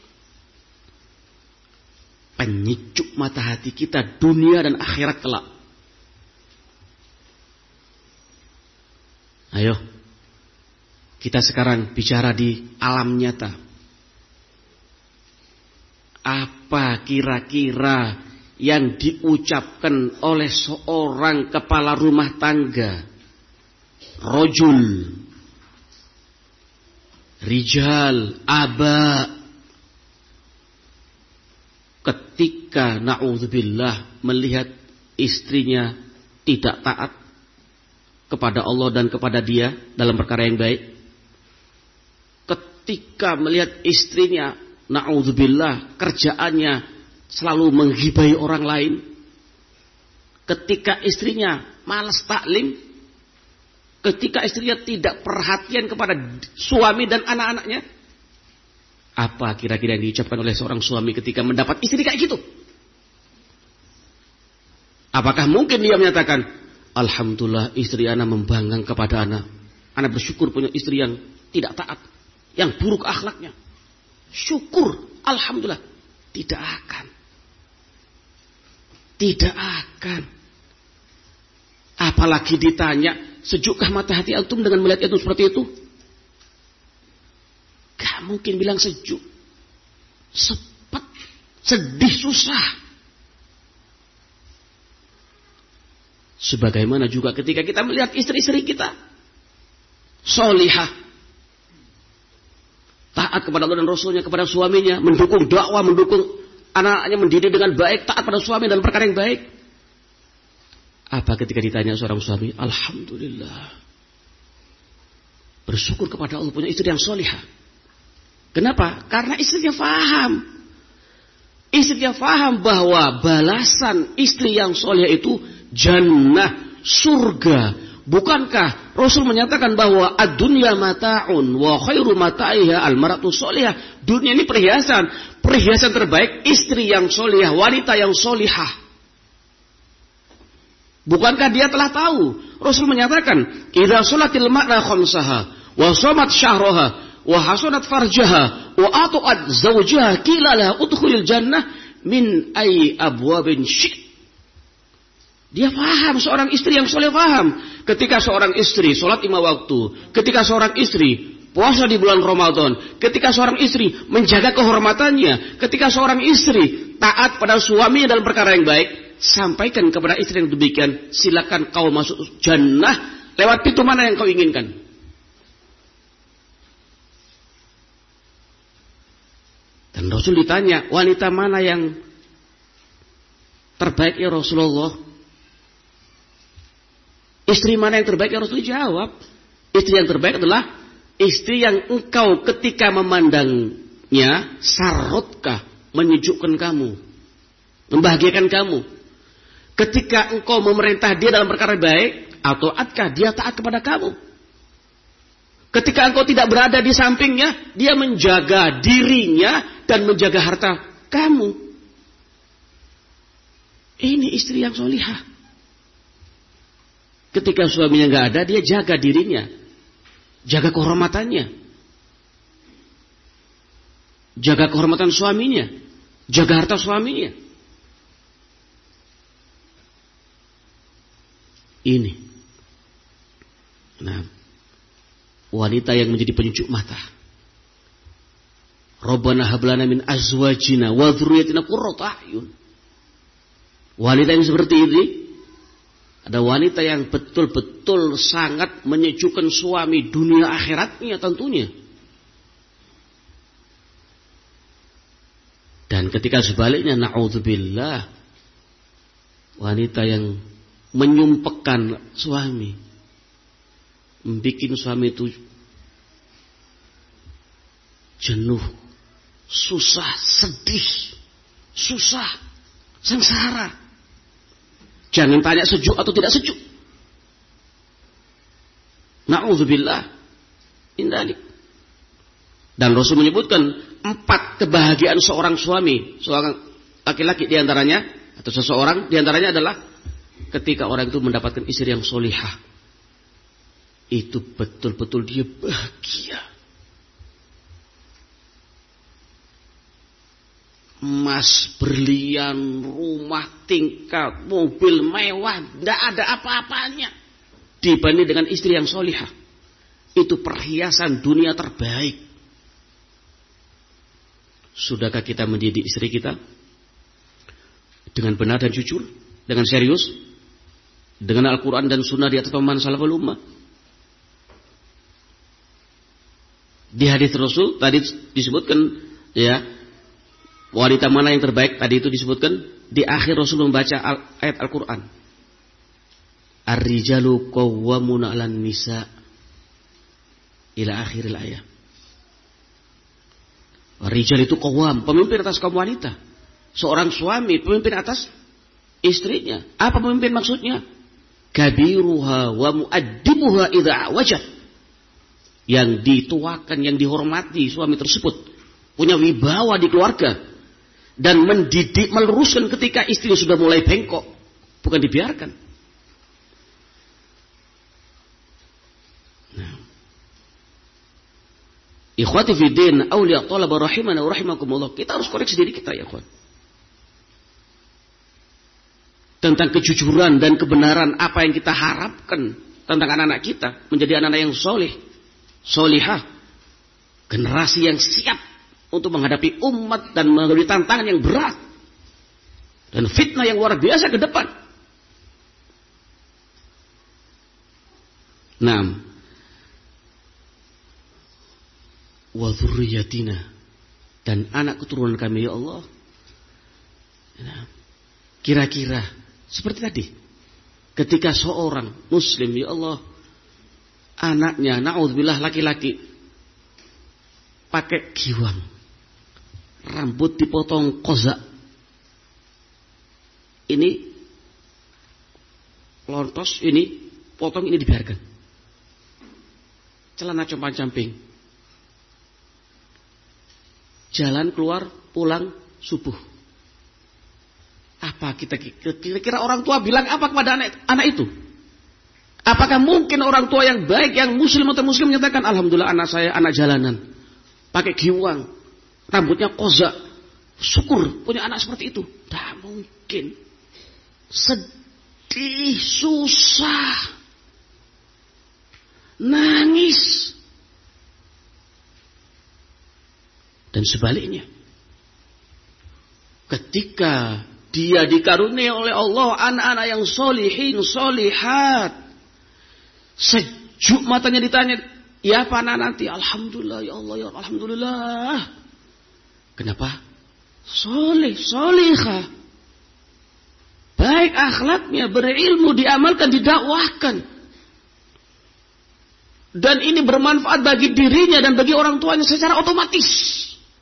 penyejuk mata hati kita dunia dan akhirat kelak. Ayo kita sekarang bicara di alam nyata. Apa kira-kira yang diucapkan oleh seorang kepala rumah tangga, rojul, rijal, aba, ketika na'udzubillah melihat istrinya tidak taat, kepada Allah dan kepada dia dalam perkara yang baik. Ketika melihat istrinya, na'udzubillah, kerjaannya selalu menggibahi orang lain. Ketika istrinya malas taklim, ketika istrinya tidak perhatian kepada suami dan anak-anaknya. Apa kira-kira yang diucapkan oleh seorang suami ketika mendapat istri kayak gitu? Apakah mungkin dia menyatakan, alhamdulillah istri ana membanggang kepada ana. Ana bersyukur punya istri yang tidak taat, yang buruk akhlaknya. Syukur, alhamdulillah. Tidak akan. Tidak akan. Apalagi ditanya, sejukkah mata hati antum dengan melihat itu seperti itu? Gak mungkin bilang sejuk. Sepet, sedih, susah. Sebagaimana juga ketika kita melihat istri-istri kita solihah, taat kepada Allah dan Rasulnya, kepada suaminya, mendukung dakwah, mendukung anak-anaknya, mendidik dengan baik, taat pada suami dalam perkara yang baik. Apa ketika ditanya seorang suami, alhamdulillah, bersyukur kepada Allah punya istri yang solihah. Kenapa? Karena istrinya faham. Istrinya faham bahwa balasan istri yang solihah itu jannah, surga. Bukankah Rasul menyatakan bahwa ad-dunya mata'un wa khairu mata'iha al-mar'atu solihah. Dunia ini perhiasan. Perhiasan terbaik istri yang solihah, wanita yang solihah. Bukankah dia telah tahu? Rasul menyatakan, idza sholatil mar'a khamsaha wa shamat syahraha wa hasanat farjaha wa ata'at zawjaha qila laha udkhulil jannah min ayyi abwabin syi'ti. Dia paham, seorang istri yang soleh paham. Ketika seorang istri sholat lima waktu, ketika seorang istri puasa di bulan Ramadan, ketika seorang istri menjaga kehormatannya, ketika seorang istri taat pada suaminya dalam perkara yang baik, sampaikan kepada istri yang demikian, silakan kau masuk jannah lewat pintu mana yang kau inginkan. Dan Rasul ditanya, wanita mana yang terbaik ya Rasulullah? Istri mana yang terbaik ya Rasul? Jawab, istri yang terbaik adalah istri yang engkau ketika memandangnya sarotkah, menyejukkan kamu, membahagiakan kamu. Ketika engkau memerintah dia dalam perkara baik, atau atkah dia taat kepada kamu. Ketika engkau tidak berada di sampingnya, dia menjaga dirinya dan menjaga harta kamu. Ini istri yang solihah. Ketika suaminya nggak ada, dia jaga dirinya, jaga kehormatannya, jaga kehormatan suaminya, jaga harta suaminya. Ini, nah, wanita yang menjadi penyejuk mata. Rabbana hablana min azwajina wa dzurriyyatina qurrata a'yun. Wanita yang seperti ini, ada wanita yang betul-betul sangat menyejukkan suami dunia akhiratnya tentunya. Dan ketika sebaliknya, na'udzubillah, wanita yang menyumpekkan suami, membikin suami itu jenuh, susah, sedih, susah, sengsara. Jangan tanya sejuk atau tidak sejuk. Na'udzubillah min dzalik. Dan Rasul menyebutkan empat kebahagiaan seorang suami, seorang laki-laki diantaranya, atau seseorang diantaranya adalah ketika orang itu mendapatkan istri yang solihah. Itu betul-betul dia bahagia. Emas, berlian, rumah tingkat, mobil mewah, tidak ada apa-apanya dibanding dengan istri yang solihah. Itu perhiasan dunia terbaik. Sudahkah kita mendidik istri kita dengan benar dan jujur, dengan serius, dengan Al-Quran dan Sunnah di atas pemahaman salaful ummah? Di hadis Rasul tadi disebutkan, ya, wanita mana yang terbaik tadi itu disebutkan di akhir Rasul membaca ayat Al-Quran. Ar-rijalu qawwamuna 'alan nisa ila akhiril ayat. Rijal itu qawwam, pemimpin atas kaum wanita. Seorang suami pemimpin atas istrinya. Apa pemimpin maksudnya? Kabiruha wa muaddibuha idza wajad. Yang dituakan, yang dihormati suami tersebut, punya wibawa di keluarga, dan mendidik, meluruskan ketika istri sudah mulai bengkok, bukan dibiarkan. Nah. Ikhwati fi din, auliya talaba rahimana wa rahimakumullah. Kita harus koreksi diri kita ya, kawan. Tentang kejujuran dan kebenaran apa yang kita harapkan tentang anak-anak kita menjadi anak-anak yang soleh, solihah, generasi yang siap untuk menghadapi umat dan menghadapi tantangan yang berat dan fitnah yang luar biasa ke depan. Naam. Wa dzurriyyatina, dan anak keturunan kami ya Allah. Nah, kira-kira seperti tadi, ketika seorang muslim ya Allah, anaknya naudzubillah laki-laki pakai giwang, rambut dipotong kozak, ini lontos, ini potong, ini dibiarkan, celana compang-camping, jalan keluar pulang subuh. Apa kita kira-kira orang tua bilang apa kepada anak, anak itu? Apakah mungkin orang tua yang baik, yang muslim atau muslim menyatakan alhamdulillah anak saya anak jalanan, pakai giwang, rambutnya kozak, syukur punya anak seperti itu? Tidak mungkin. Sedih, susah, nangis. Dan sebaliknya, ketika dia dikaruniai oleh Allah anak-anak yang solihin, solihat, sejuk matanya ditanya, ya apa anak nanti? Alhamdulillah ya Allah, ya alhamdulillah. Kenapa? Soleh, solihah, baik akhlaknya, berilmu, diamalkan, didakwahkan. Dan ini bermanfaat bagi dirinya dan bagi orang tuanya secara otomatis.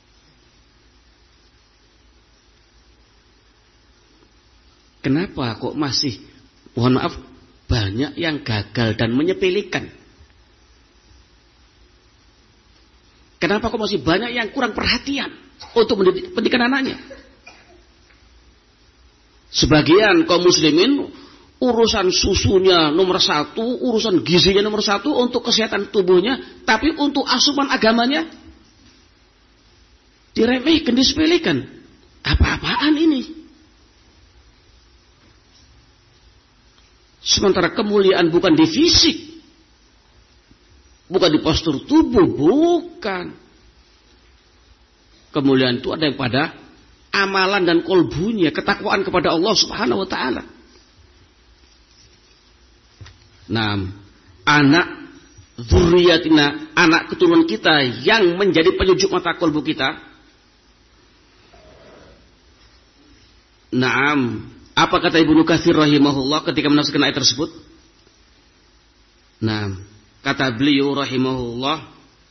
Kenapa kok masih, mohon maaf, banyak yang gagal dan menyepelekan? Kenapa kok masih banyak yang kurang perhatian untuk mendidik pendidikan anaknya? Sebagian kaum muslimin urusan susunya nomor satu, urusan gizinya nomor satu untuk kesehatan tubuhnya, tapi untuk asupan agamanya diremehkan, disepelekan. Apa-apaan ini? Sementara kemuliaan bukan di fisik, bukan di postur tubuh, bukan. Kemuliaan itu ada yang pada amalan dan kolbunya, ketakwaan kepada Allah Subhanahu wa taala. Nah, anak dzurriyyatina, anak keturunan kita yang menjadi penyejuk mata kolbu kita. Naam. Apa kata Ibnu Katsir rahimahullah ketika menafsirkan ayat tersebut? Nah, kata beliau rahimahullah,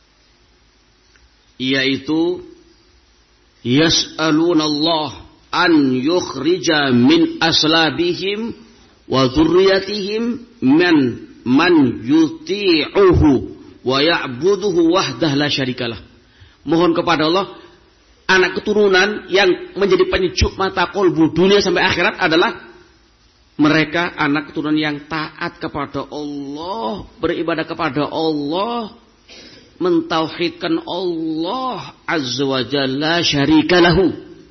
yaitu yas'aluna Allah an yukhrija min aslabihim wa dzurriyyatihim man man yuti'uhu wa ya'buduhu wahdah la syarikalah. Mohon kepada Allah, anak keturunan yang menjadi penyejuk mata kolbu dunia sampai akhirat adalah mereka anak keturunan yang taat kepada Allah, beribadah kepada Allah, mentauhidkan Allah azza wa jalla syarikalahu.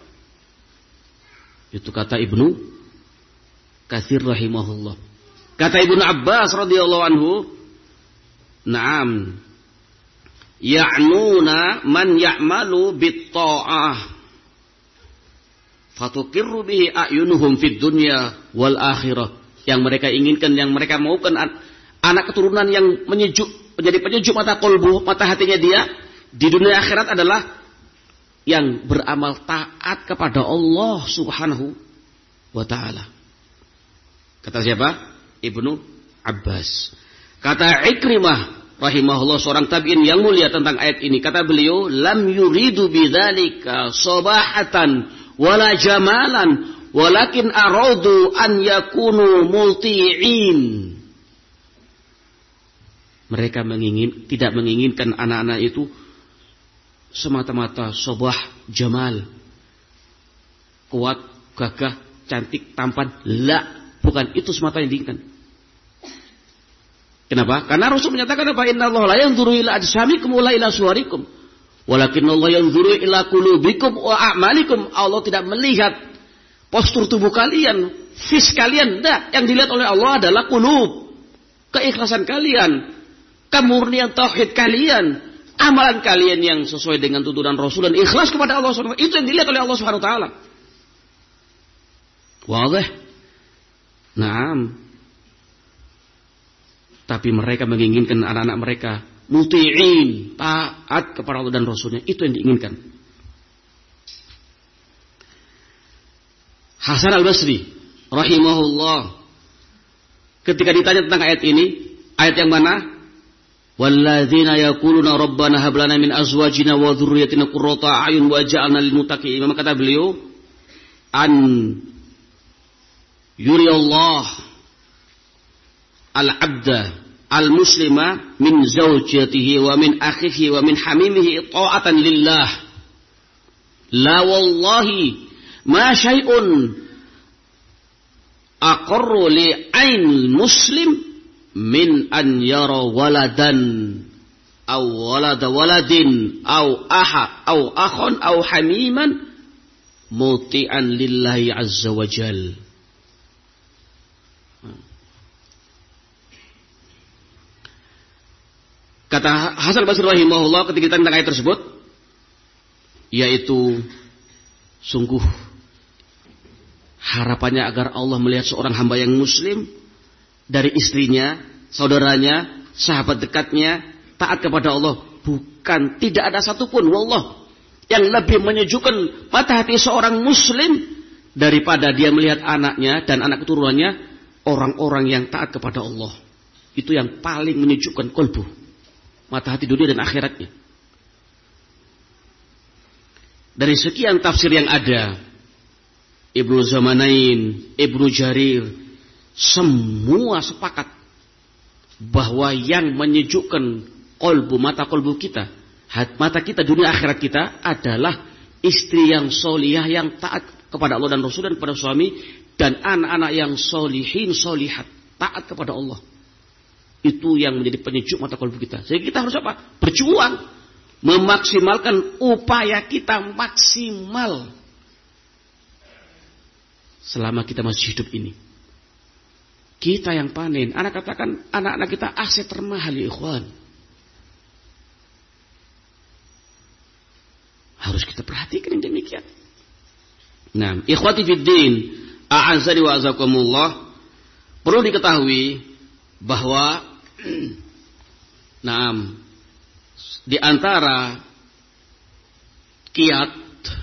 Itu kata Ibnu Katsir rahimahullah. Kata Ibnu Abbas radhiyallahu anhu, "Na'am, ya'nuna man ya'malu bit-ta'ah fatuqirru bihi a'yunuhum fid dunya wal akhirah." Yang mereka inginkan, yang mereka maukan, anak keturunan yang menyejuk, menjadi penyejuk mata kolbu, mata hatinya dia di dunia akhirat adalah yang beramal taat kepada Allah Subhanahu wa taala. Kata siapa? Ibnu Abbas. Kata Ikrimah rahimahullah, seorang tabi'in yang mulia, tentang ayat ini, kata beliau, lam yuridu bidzalika sabahatan wala jamalan walakin aradu an yakunu multi'in. Mereka mengingin, tidak menginginkan anak-anak itu semata-mata sobah, jamal, kuat, gagah, cantik, tampan. La, bukan itu semata yang diinginkan. Kenapa? Karena Rasul menyatakan apa? Innallaha la yanzuru ila ajsamikum wa la ila suwarikum, walakinnallaha yanzuru ila qulubikum wa a'malikum. Allah tidak melihat postur tubuh kalian, fis kalian. Tidak. Yang dilihat oleh Allah adalah qulub, keikhlasan kalian, kemurnian tauhid kalian, amalan kalian yang sesuai dengan tuntunan Rasul dan ikhlas kepada Allah subhanahu wa taala. Itu yang dilihat oleh Allah subhanahu wa taala. Wadah. Naam. Tapi mereka menginginkan anak-anak mereka muti'in, taat kepada Allah dan Rasulnya. Itu yang diinginkan. Hasan al-Basri rahimahullah, ketika ditanya tentang ayat ini, ayat yang mana? Walladzina yaquluna rabbana hab lana min azwajina wa dzurriyyatina qurrata a'yun waj'alna lil muttaqin. Maka kata beliau, an yuri Allah al-abda al-muslima min zawjatihi wa min akhihi wa min hamimihi ta'atan lillah. La wallahi ma syai'un aqarru li ain muslim min an yara waladan aw walada waladin aw aha aw akhon aw hamiman muti'an lillahi azza wa jal. Kata Hasan Basri rahimahullah ketika tentang ayat tersebut, yaitu sungguh harapannya agar Allah melihat seorang hamba yang muslim dari istrinya, saudaranya, sahabat dekatnya taat kepada Allah. Bukan, tidak ada satupun wallah yang lebih menyejukkan mata hati seorang muslim daripada dia melihat anaknya dan anak keturunannya orang-orang yang taat kepada Allah. Itu yang paling menyejukkan kolbu, mata hati dunia dan akhiratnya. Dari sekian tafsir yang ada, Ibnu Zamanain, Ibnu Jarir, semua sepakat bahwa yang menyejukkan kolbu, mata kolbu kita, mata kita dunia akhirat kita adalah istri yang solihah, yang taat kepada Allah dan Rasul dan kepada suami, dan anak-anak yang solihin, solihat, taat kepada Allah. Itu yang menjadi penyejuk mata kolbu kita. Jadi kita harus apa? Berjuang, memaksimalkan upaya kita maksimal selama kita masih hidup ini. Kita yang panen. Anak katakan anak-anak kita aset termahal ya ikhwan. Harus kita perhatikan yang demikian. Nah, ikhwati fiddin, a'azzani wa azakumullah, perlu diketahui bahwa nah, di antara kiat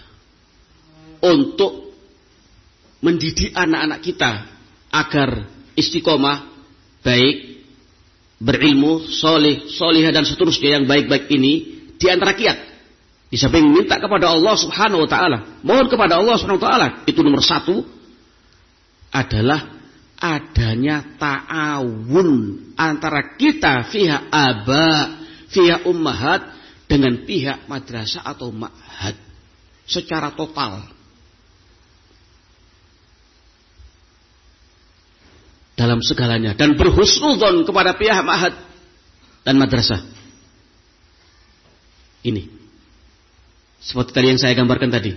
untuk mendidik anak-anak kita agar istiqomah, baik, berilmu, soleh, solihah dan seterusnya yang baik-baik ini, di antara kiat, di samping minta kepada Allah subhanahu wa ta'ala, mohon kepada Allah subhanahu wa ta'ala, itu nomor satu adalah adanya ta'awun antara kita pihak aba, pihak ummahat dengan pihak madrasah atau ma'had secara total dalam segalanya, dan berhusnudzon kepada pihak ma'had dan madrasah. Ini seperti tadi yang saya gambarkan tadi.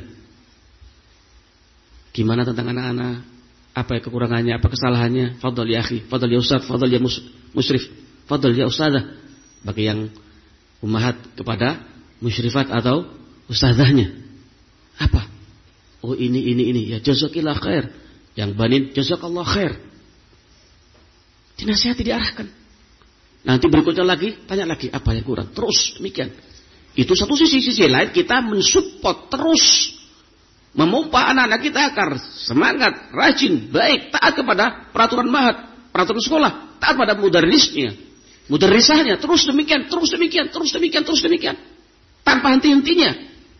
Gimana tentang anak-anak? Apa kekurangannya, apa kesalahannya? Fadhal ya akhi, fadhal ya ustaz, fadhal ya musyrif, fadhal ya ustazah. Bagi yang ummahat kepada musyrifat atau ustazahnya. Apa? Oh ini, ini, ini. Ya jazakillah khair. Yang banin, jazakallah khair. Dinasihati, diarahkan. Nanti berikutnya lagi, tanya lagi, apa yang kurang? Terus, demikian. Itu satu sisi. Sisi lain kita mensupport terus, memompa anak-anak kita agar semangat, rajin, baik, taat kepada peraturan ma'had, peraturan sekolah. taat pada mudarrisnya, mudarrisahnya, terus demikian, terus demikian, terus demikian, terus demikian, tanpa henti-hentinya.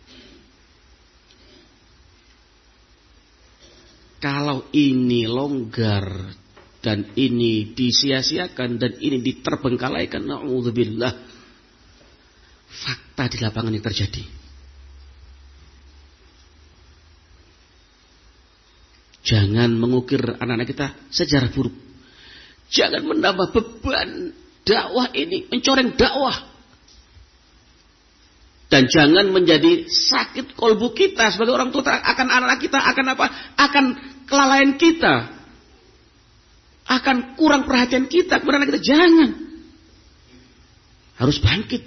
Kalau ini longgar dan ini disia-siakan dan ini diterbengkalaikan, na'udzubillah, fakta di lapangan yang terjadi. Jangan mengukir anak-anak kita sejarah buruk. Jangan menambah beban dakwah ini, mencoreng dakwah. Dan jangan menjadi sakit kolbu kita sebagai orang tua akan anak-anak kita, akan apa? Akan kelalaian kita. Akan kurang perhatian kita kepada anak kita. Jangan. Harus bangkit.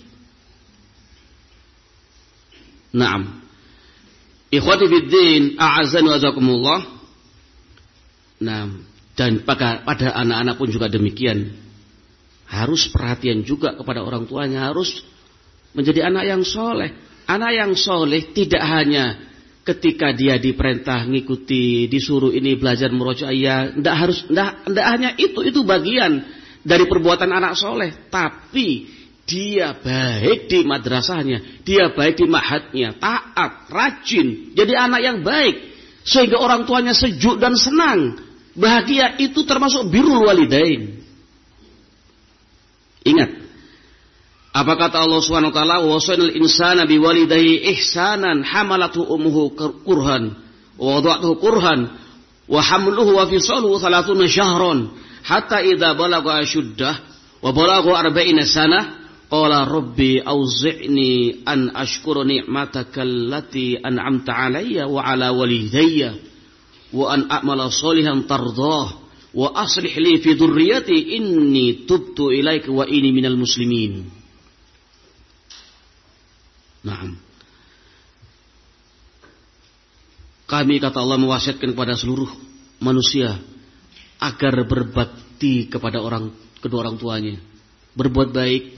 Naam. Ikhwati fiddin, a'azzani wa jazakumullah. Nah, dan pada, pada anak-anak pun juga demikian. Harus perhatian juga kepada orang tuanya. Harus menjadi anak yang soleh. Anak yang soleh tidak hanya ketika dia diperintah ngikuti, disuruh ini belajar murojaah, ya, tidak harus, tidak, tidak hanya itu, itu bagian dari perbuatan anak soleh. Tapi dia baik di madrasahnya, dia baik di ma'hadnya, taat, rajin, jadi anak yang baik, sehingga orang tuanya sejuk dan senang. Bahagia itu termasuk birrul walidain. Ingat, apa kata Allah Subhanahu wa taala, wasainal insana biwalidayhi ihsanan hamalatu ummuhu kurhan wa wada'tuhu kurhan wa hamluhu wa fisaluhu thalathuna syahran hatta idza balagha ashuddah wa balagha arba'ina sanah qala rabbi auzi'ni an ashkura ni'mataka allati an'amta 'alayya wa 'ala walidayya wa an a'mala shalihan tardah wa aslih li fi dhurriyyati inni tubtu ilaika wa inni minal muslimin. Naam. Kami, kata Allah, mewasiatkan kepada seluruh manusia agar berbakti kepada orang kedua orang tuanya, berbuat baik,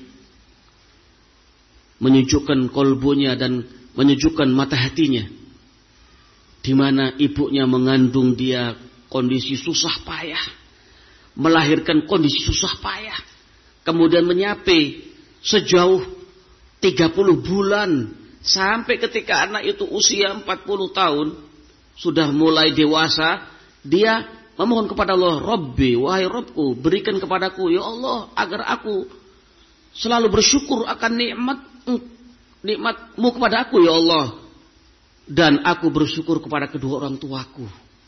menyejukkan kolbunya dan menyejukkan mata hatinya. Di mana ibunya mengandung dia kondisi susah payah, melahirkan kondisi susah payah, kemudian menyapi sejauh tiga puluh bulan sampai ketika anak itu usia empat puluh tahun sudah mulai dewasa, dia memohon kepada Allah, Rabbi, wahai Rabbku, berikan kepadaku ya Allah agar aku selalu bersyukur akan nikmat nikmat-Mu kepada aku ya Allah, dan aku bersyukur kepada kedua orang tuaku,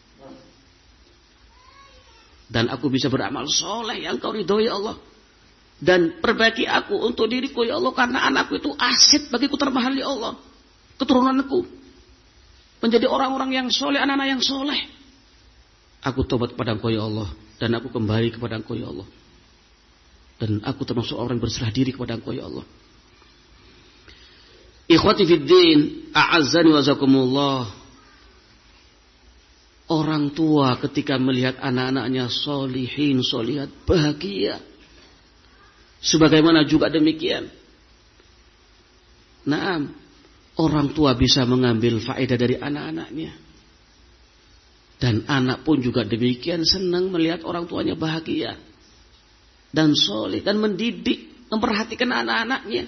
dan aku bisa beramal soleh yang Kau ridhoi ya Allah. Dan perbaiki aku untuk diriku ya Allah, karena anakku itu aset bagiku termahal ya Allah. Keturunanku menjadi orang-orang yang soleh, anak-anak yang soleh. Aku tobat kepada Engkau ya Allah, dan aku kembali kepada Engkau ya Allah, dan aku termasuk orang yang berserah diri kepada Engkau ya Allah. Ikhwati fiddin, a'azzani wa jazakumullah. Orang tua ketika melihat anak-anaknya solihin, solihat, bahagia. Sebagaimana juga demikian, nah, orang tua bisa mengambil faedah dari anak-anaknya. Dan anak pun juga demikian, senang melihat orang tuanya bahagia dan soleh, dan mendidik, memperhatikan anak-anaknya.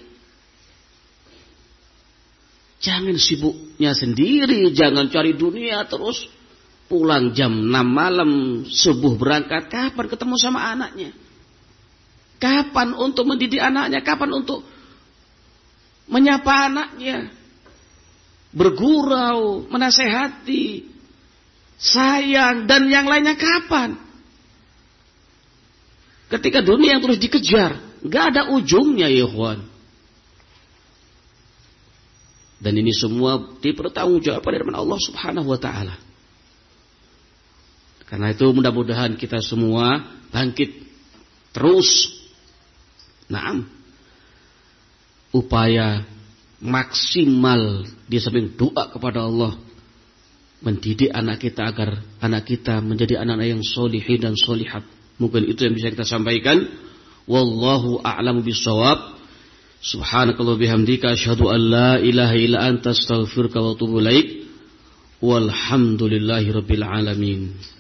Jangan sibuknya sendiri, jangan cari dunia terus. Pulang jam enam malam, subuh berangkat, kapan ketemu sama anaknya? Kapan untuk mendidik anaknya? Kapan untuk menyapa anaknya? Bergurau, menasehati, sayang, dan yang lainnya kapan? Ketika dunia yang terus dikejar, gak ada ujungnya ya ikhwan. Dan ini semua dipertanggungjawabkan dari Allah Subhanahu wa taala. Karena itu mudah-mudahan kita semua bangkit terus. Naam. Upaya maksimal di samping doa kepada Allah, mendidik anak kita agar anak kita menjadi anak-anak yang solihin dan solihat. Mungkin itu yang bisa kita sampaikan. Wallahu a'lamu bissawab. Subhanakallah bihamdika asyhadu an la ilaha illa anta astaghfiruka wa atubu ilaik. Walhamdulillahirabbil alamin.